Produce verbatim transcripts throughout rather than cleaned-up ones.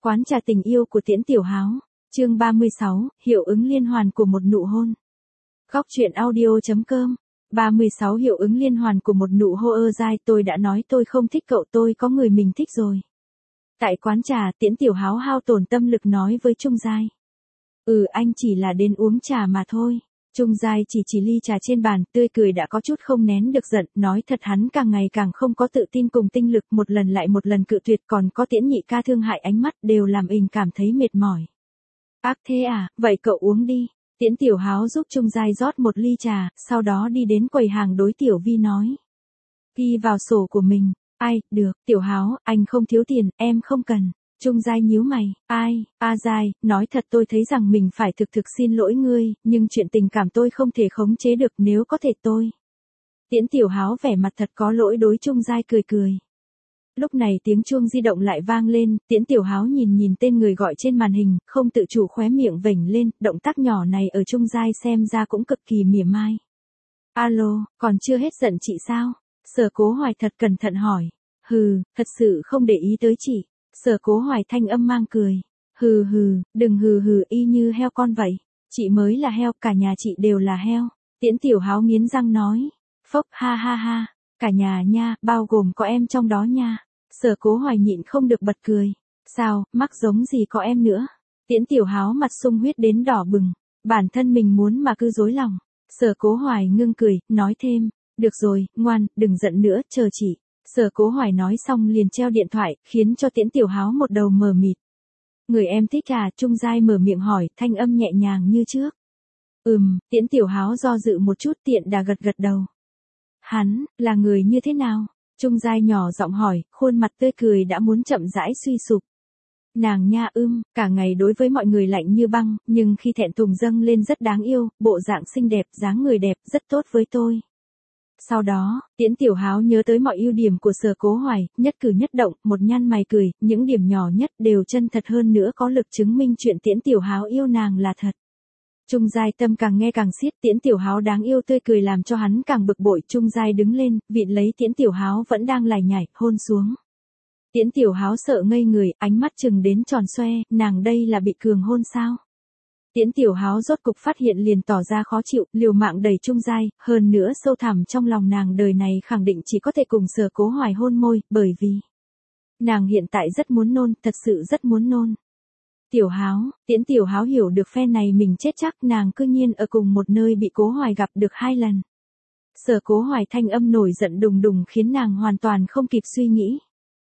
Quán trà tình yêu của Tiễn Tiểu Háo, chương ba mươi sáu, hiệu ứng liên hoàn của một nụ hôn. Góc truyện audio.com. ba mươi sáu Hiệu ứng liên hoàn của một nụ hôn ơ dai, tôi đã nói tôi không thích cậu, tôi có người mình thích rồi. Tại quán trà, Tiễn Tiểu Háo hao tổn tâm lực nói với Trung Giai. Ừ, anh chỉ là đến uống trà mà thôi. Trung Giai chỉ chỉ ly trà trên bàn, tươi cười đã có chút không nén được giận, nói thật hắn càng ngày càng không có tự tin cùng tinh lực, một lần lại một lần cự tuyệt, còn có Tiễn nhị ca thương hại ánh mắt đều làm ình cảm thấy mệt mỏi. Ác thế à, vậy cậu uống đi. Tiễn Tiểu Háo giúp Trung Giai rót một ly trà, sau đó đi đến quầy hàng đối Tiểu Vi nói. Ghi vào sổ của mình. Ai, được, Tiểu Háo, anh không thiếu tiền, em không cần. Trung Giai nhíu mày, ai, A Giai, nói thật tôi thấy rằng mình phải thực thực xin lỗi ngươi, nhưng chuyện tình cảm tôi không thể khống chế được, nếu có thể tôi. Tiễn Tiểu Háo vẻ mặt thật có lỗi đối Trung Giai cười cười. Lúc này tiếng chuông di động lại vang lên, Tiễn Tiểu Háo nhìn nhìn tên người gọi trên màn hình, không tự chủ khóe miệng vểnh lên, động tác nhỏ này ở Trung Giai xem ra cũng cực kỳ mỉa mai. Alo, còn chưa hết giận chị sao? Sở Cố Hoài thật cẩn thận hỏi. Hừ, thật sự không để ý tới chị. Sở Cố Hoài thanh âm mang cười. Hừ hừ, đừng hừ hừ y như heo con vậy. Chị mới là heo, cả nhà chị đều là heo. Tiễn Tiểu Háo nghiến răng nói. Phốc ha ha ha, cả nhà nha, bao gồm có em trong đó nha. Sở Cố Hoài nhịn không được bật cười. Sao, mắc giống gì có em nữa. Tiễn Tiểu Háo mặt sung huyết đến đỏ bừng. Bản thân mình muốn mà cứ dối lòng. Sở Cố Hoài ngưng cười, nói thêm. Được rồi, ngoan, đừng giận nữa, chờ chị. Sở Cố Hoài nói xong liền treo điện thoại, khiến cho Tiễn Tiểu Háo một đầu mờ mịt. Người em thích à? Trung Giai mở miệng hỏi, thanh âm nhẹ nhàng như trước. Ừm, Tiễn Tiểu Háo do dự một chút, tiện đà gật gật đầu. Hắn, là người như thế nào? Trung Giai nhỏ giọng hỏi, khuôn mặt tươi cười đã muốn chậm rãi suy sụp. Nàng nha ưm, cả ngày đối với mọi người lạnh như băng, nhưng khi thẹn thùng dâng lên rất đáng yêu, bộ dạng xinh đẹp, dáng người đẹp, rất tốt với tôi. Sau đó, Tiễn Tiểu Háo nhớ tới mọi ưu điểm của Sở Cố Hoài, nhất cử nhất động, một nhăn mày cười, những điểm nhỏ nhất đều chân thật hơn nữa có lực chứng minh chuyện Tiễn Tiểu Háo yêu nàng là thật. Trung Giai tâm càng nghe càng xiết, Tiễn Tiểu Háo đáng yêu tươi cười làm cho hắn càng bực bội. Trung Giai đứng lên, vịn lấy Tiễn Tiểu Háo vẫn đang lải nhải, hôn xuống. Tiễn Tiểu Háo sợ ngây người, ánh mắt chừng đến tròn xoe, nàng đây là bị cường hôn sao? Tiễn Tiểu Háo rốt cục phát hiện liền tỏ ra khó chịu, liều mạng đẩy Trung Giai, hơn nữa sâu thẳm trong lòng nàng đời này khẳng định chỉ có thể cùng Sở Cố Hoài hôn môi, bởi vì nàng hiện tại rất muốn nôn, thật sự rất muốn nôn. Tiểu Háo, Tiễn Tiểu Háo hiểu được phe này mình chết chắc, nàng cư nhiên ở cùng một nơi bị Cố Hoài gặp được hai lần. Sở Cố Hoài thanh âm nổi giận đùng đùng khiến nàng hoàn toàn không kịp suy nghĩ.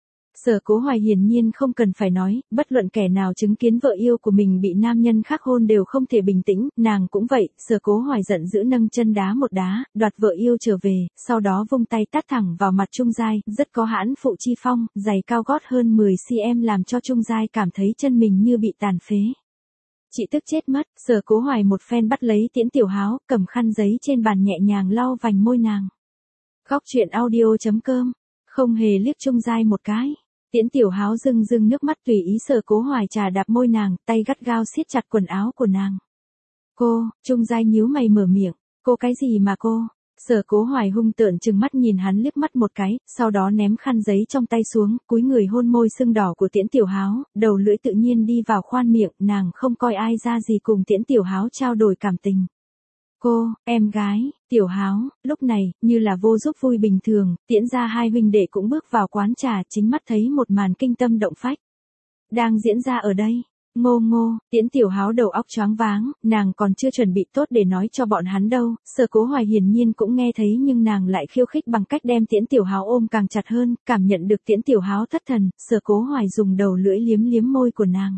Sở Cố Hoài hiển nhiên không cần phải nói, bất luận kẻ nào chứng kiến vợ yêu của mình bị nam nhân khác hôn đều không thể bình tĩnh, nàng cũng vậy. Sở Cố Hoài giận dữ nâng chân đá một đá, đoạt vợ yêu trở về, sau đó vung tay tát thẳng vào mặt Trung Giai, rất có hãn phụ chi phong, giày cao gót hơn mười xăng-ti-mét làm cho Trung Giai cảm thấy chân mình như bị tàn phế. Chị tức chết mất. Sở Cố Hoài một phen bắt lấy Tiễn Tiểu Háo, cầm khăn giấy trên bàn nhẹ nhàng lau vành môi nàng. Góc truyện audio.com, không hề liếc Trung Giai một cái. Tiễn Tiểu Háo rưng rưng nước mắt tùy ý Sở Cố Hoài trà đạp môi nàng, tay gắt gao siết chặt quần áo của nàng. Cô, Trung Giai nhíu mày mở miệng, cô cái gì mà cô? Sở Cố Hoài hung tợn trừng mắt nhìn hắn liếc mắt một cái, sau đó ném khăn giấy trong tay xuống, cúi người hôn môi sưng đỏ của Tiễn Tiểu Háo, đầu lưỡi tự nhiên đi vào khoan miệng, nàng không coi ai ra gì cùng Tiễn Tiểu Háo trao đổi cảm tình. Cô, em gái, Tiểu Háo, lúc này, như là vô giúp vui bình thường, Tiễn ra hai huynh đệ cũng bước vào quán trà, chính mắt thấy một màn kinh tâm động phách. Đang diễn ra ở đây. Ngô ngô, Tiễn Tiểu Háo đầu óc choáng váng, nàng còn chưa chuẩn bị tốt để nói cho bọn hắn đâu. Sở Cố Hoài hiển nhiên cũng nghe thấy nhưng nàng lại khiêu khích bằng cách đem Tiễn Tiểu Háo ôm càng chặt hơn, cảm nhận được Tiễn Tiểu Háo thất thần, Sở Cố Hoài dùng đầu lưỡi liếm liếm môi của nàng.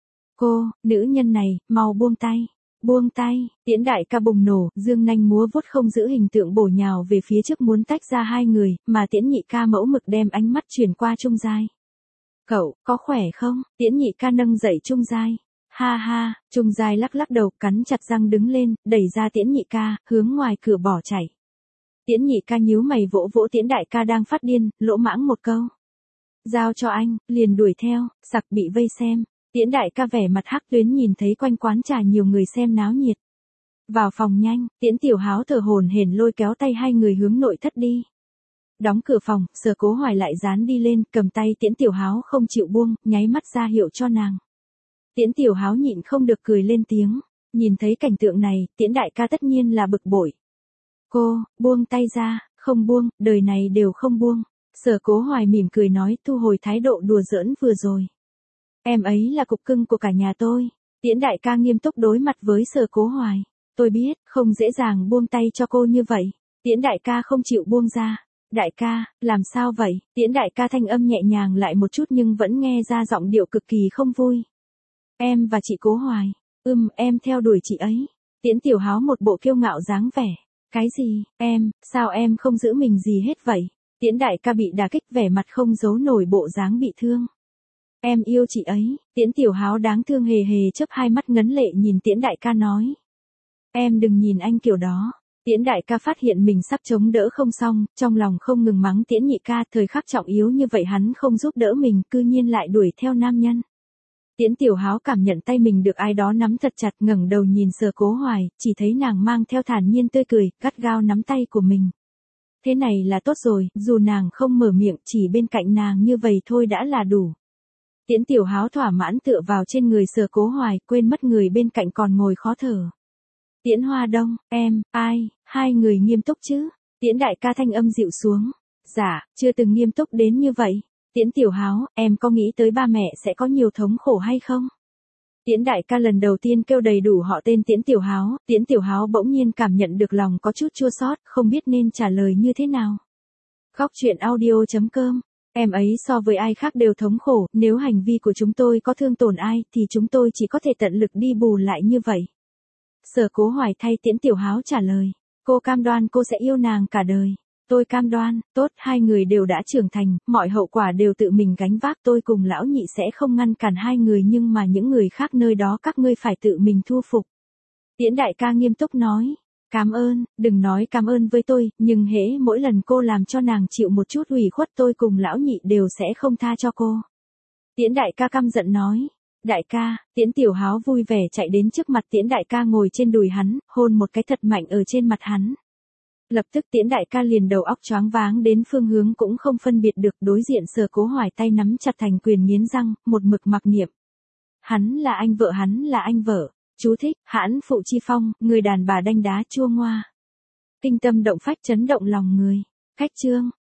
Cô, nữ nhân này, mau buông tay. Buông tay, Tiễn đại ca bùng nổ, dương nanh múa vuốt không giữ hình tượng bổ nhào về phía trước muốn tách ra hai người, mà Tiễn nhị ca mẫu mực đem ánh mắt chuyển qua Trung Giai. Cậu, có khỏe không? Tiễn nhị ca nâng dậy Trung Giai. Ha ha, Trung Giai lắc lắc đầu, cắn chặt răng đứng lên, đẩy ra Tiễn nhị ca, hướng ngoài cửa bỏ chạy. Tiễn nhị ca nhíu mày vỗ vỗ Tiễn đại ca đang phát điên, lỗ mãng một câu. Giao cho anh, liền đuổi theo, sặc bị vây xem. Tiễn đại ca vẻ mặt hắc tuyến nhìn thấy quanh quán trà nhiều người xem náo nhiệt. Vào phòng nhanh, Tiễn Tiểu Háo thở hổn hển lôi kéo tay hai người hướng nội thất đi. Đóng cửa phòng, Sở Cố Hoài lại dán đi lên, cầm tay Tiễn Tiểu Háo không chịu buông, nháy mắt ra hiệu cho nàng. Tiễn Tiểu Háo nhịn không được cười lên tiếng, nhìn thấy cảnh tượng này, Tiễn đại ca tất nhiên là bực bội. Cô, buông tay ra, không buông, đời này đều không buông. Sở Cố Hoài mỉm cười nói, thu hồi thái độ đùa giỡn vừa rồi. Em ấy là cục cưng của cả nhà tôi. Tiễn đại ca nghiêm túc đối mặt với Sở Cố Hoài. Tôi biết, không dễ dàng buông tay cho cô như vậy. Tiễn đại ca không chịu buông ra. Đại ca, làm sao vậy? Tiễn đại ca thanh âm nhẹ nhàng lại một chút nhưng vẫn nghe ra giọng điệu cực kỳ không vui. Em và chị Cố Hoài. Ừm, em theo đuổi chị ấy. Tiễn Tiểu Háo một bộ kiêu ngạo dáng vẻ. Cái gì, em, sao em không giữ mình gì hết vậy? Tiễn đại ca bị đả kích vẻ mặt không giấu nổi bộ dáng bị thương. Em yêu chị ấy. Tiễn Tiểu Háo đáng thương hề hề chớp hai mắt ngấn lệ nhìn Tiễn đại ca nói. Em đừng nhìn anh kiểu đó. Tiễn đại ca phát hiện mình sắp chống đỡ không xong, trong lòng không ngừng mắng Tiễn nhị ca, thời khắc trọng yếu như vậy hắn không giúp đỡ mình, cư nhiên lại đuổi theo nam nhân. Tiễn Tiểu Háo cảm nhận tay mình được ai đó nắm thật chặt, ngẩng đầu nhìn Sở Cố Hoài, chỉ thấy nàng mang theo thản nhiên tươi cười, gắt gao nắm tay của mình. Thế này là tốt rồi, dù nàng không mở miệng, chỉ bên cạnh nàng như vậy thôi đã là đủ. Tiễn Tiểu Háo thỏa mãn tựa vào trên người Sở Cố Hoài, quên mất người bên cạnh còn ngồi khó thở. Tiễn Hoa Đông, em, ai, hai người nghiêm túc chứ? Tiễn đại ca thanh âm dịu xuống. Dạ, chưa từng nghiêm túc đến như vậy. Tiễn Tiểu Háo, em có nghĩ tới ba mẹ sẽ có nhiều thống khổ hay không? Tiễn đại ca lần đầu tiên kêu đầy đủ họ tên Tiễn Tiểu Háo, Tiễn Tiểu Háo bỗng nhiên cảm nhận được lòng có chút chua xót, không biết nên trả lời như thế nào. Góc truyện audio chấm com. Em ấy so với ai khác đều thống khổ, nếu hành vi của chúng tôi có thương tổn ai thì chúng tôi chỉ có thể tận lực đi bù lại như vậy. Sở Cố Hoài thay Tiễn Tiểu Háo trả lời. Cô cam đoan cô sẽ yêu nàng cả đời. Tôi cam đoan, tốt, hai người đều đã trưởng thành, mọi hậu quả đều tự mình gánh vác, tôi cùng lão nhị sẽ không ngăn cản hai người nhưng mà những người khác nơi đó các ngươi phải tự mình thu phục. Tiễn đại ca nghiêm túc nói. Cảm ơn, đừng nói cảm ơn với tôi, nhưng hễ mỗi lần cô làm cho nàng chịu một chút ủy khuất tôi cùng lão nhị đều sẽ không tha cho cô. Tiễn đại ca căm giận nói. Đại ca, Tiễn Tiểu Háo vui vẻ chạy đến trước mặt Tiễn đại ca ngồi trên đùi hắn, hôn một cái thật mạnh ở trên mặt hắn. Lập tức Tiễn đại ca liền đầu óc choáng váng đến phương hướng cũng không phân biệt được, đối diện Sở Cố Hoài tay nắm chặt thành quyền nghiến răng, một mực mặc niệm. Hắn là anh vợ, hắn là anh vợ. Chú thích, hãn phụ chi phong, người đàn bà đanh đá chua ngoa. Kinh tâm động phách chấn động lòng người. Cách chương.